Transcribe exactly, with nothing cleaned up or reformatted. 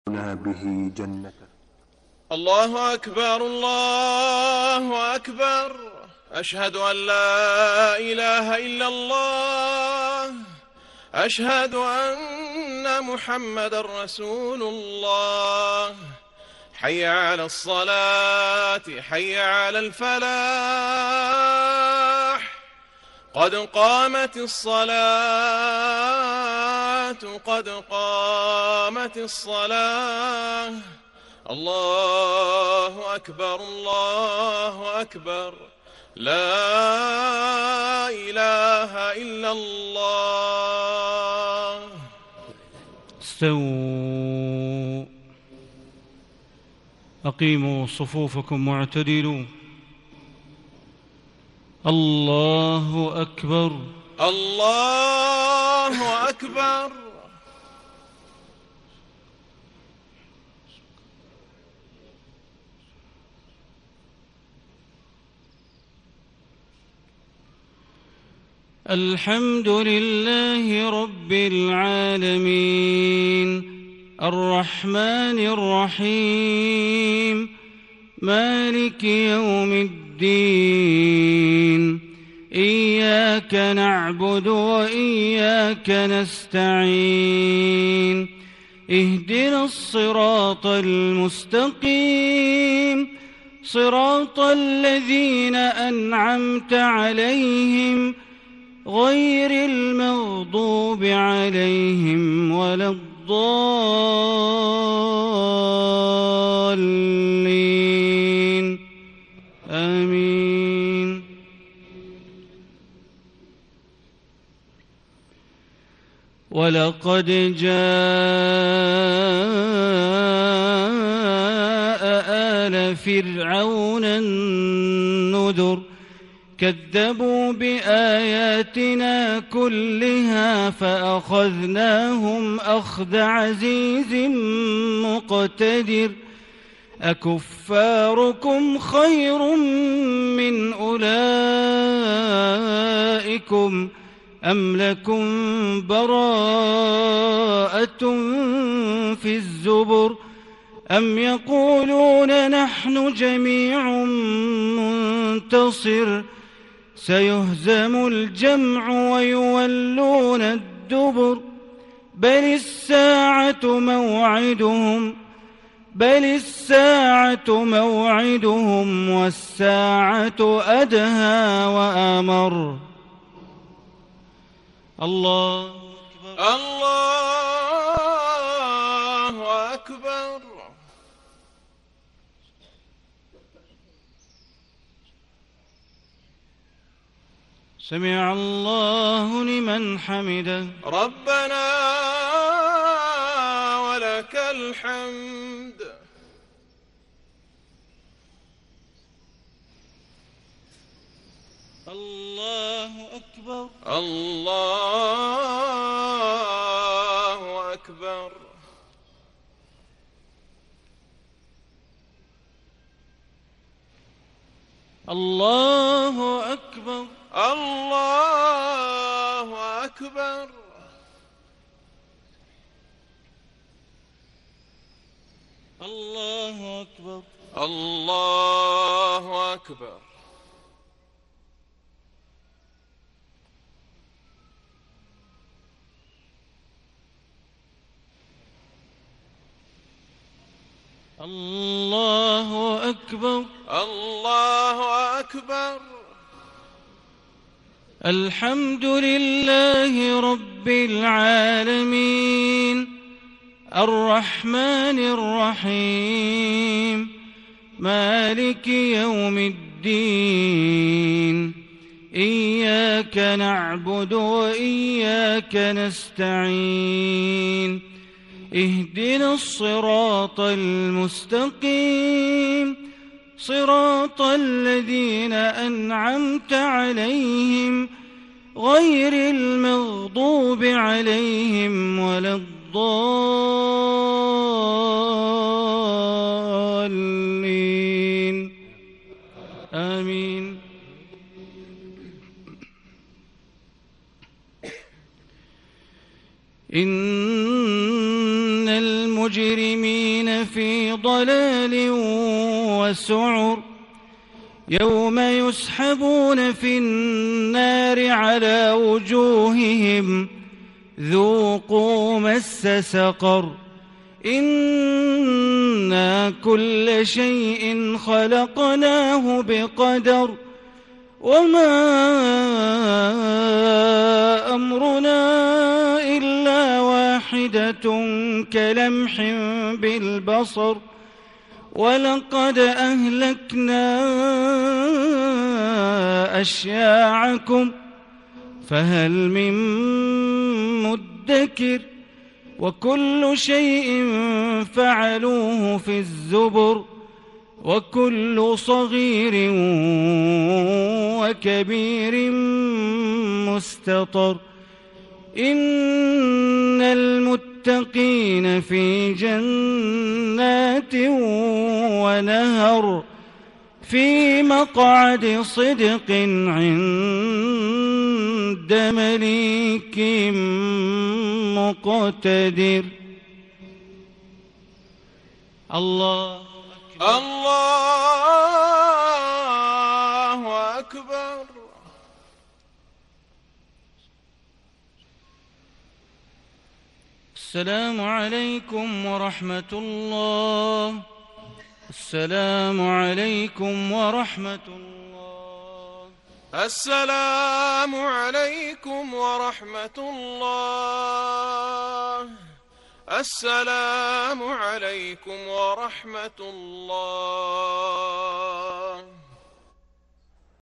به جنته. الله أكبر الله أكبر، أشهد أن لا إله إلا الله، أشهد أن محمدًا رسول الله. حي على الصلاة، حي على الفلاح، قد قامت الصلاة، قد قامت الصلاة. الله أكبر الله أكبر، لا إله إلا الله. استووا، أقيموا صفوفكم واعتدلوا. الله أكبر الله أكبر. الحمد لله رب العالمين، الرحمن الرحيم، مالك يوم الدين. إياك نعبد وإياك نستعين، اهدنا الصراط المستقيم، صراط الذين أنعمت عليهم غير المغضوب عليهم ولا الضالين، آمين. ولقد جاء آل فرعون النذر، كذبوا بآياتنا كلها فأخذناهم أخذ عزيز مقتدر. أكفاركم خير من أولئكم أم لكم براءة في الزبر؟ أم يقولون نحن جميع منتصر؟ سيهزم الجمع ويولون الدبر. بل الساعة موعدهم بل الساعة موعدهم والساعة أدهى وأمر. الله أكبر الله أكبر. سمع الله لمن حمده. ربنا ولك الحمد. الله أكبر الله أكبر. الله أكبر الله أكبر. الله أكبر الله أكبر. الله أكبر الله أكبر. الحمد لله رب العالمين، الرحمن الرحيم، مالك يوم الدين. إياك نعبد وإياك نستعين، اهدنا الصراط المستقيم، صراط الذين أنعمت عليهم غير المغضوب عليهم ولا الضالين، آمين. إن المجرمين الظالمين في ضلال وسعر يوم يسحبون في النار على وجوههم ذوقوا مس سقر إنا كل شيء خلقناه بقدر وما أمرنا إلا واحدة كلمح بالبصر ولقد أهلكنا أشياعكم فهل من مدكر وكل شيء فعلوه في الزبر وكل صغير وكبير مستطر إن المتقين في جنات ونهر في مقعد صدق عند مليك مقتدر. الله الله أكبر. السلام عليكم ورحمة الله. السلام عليكم ورحمة الله. السلام عليكم ورحمة الله. السلام عليكم ورحمة الله.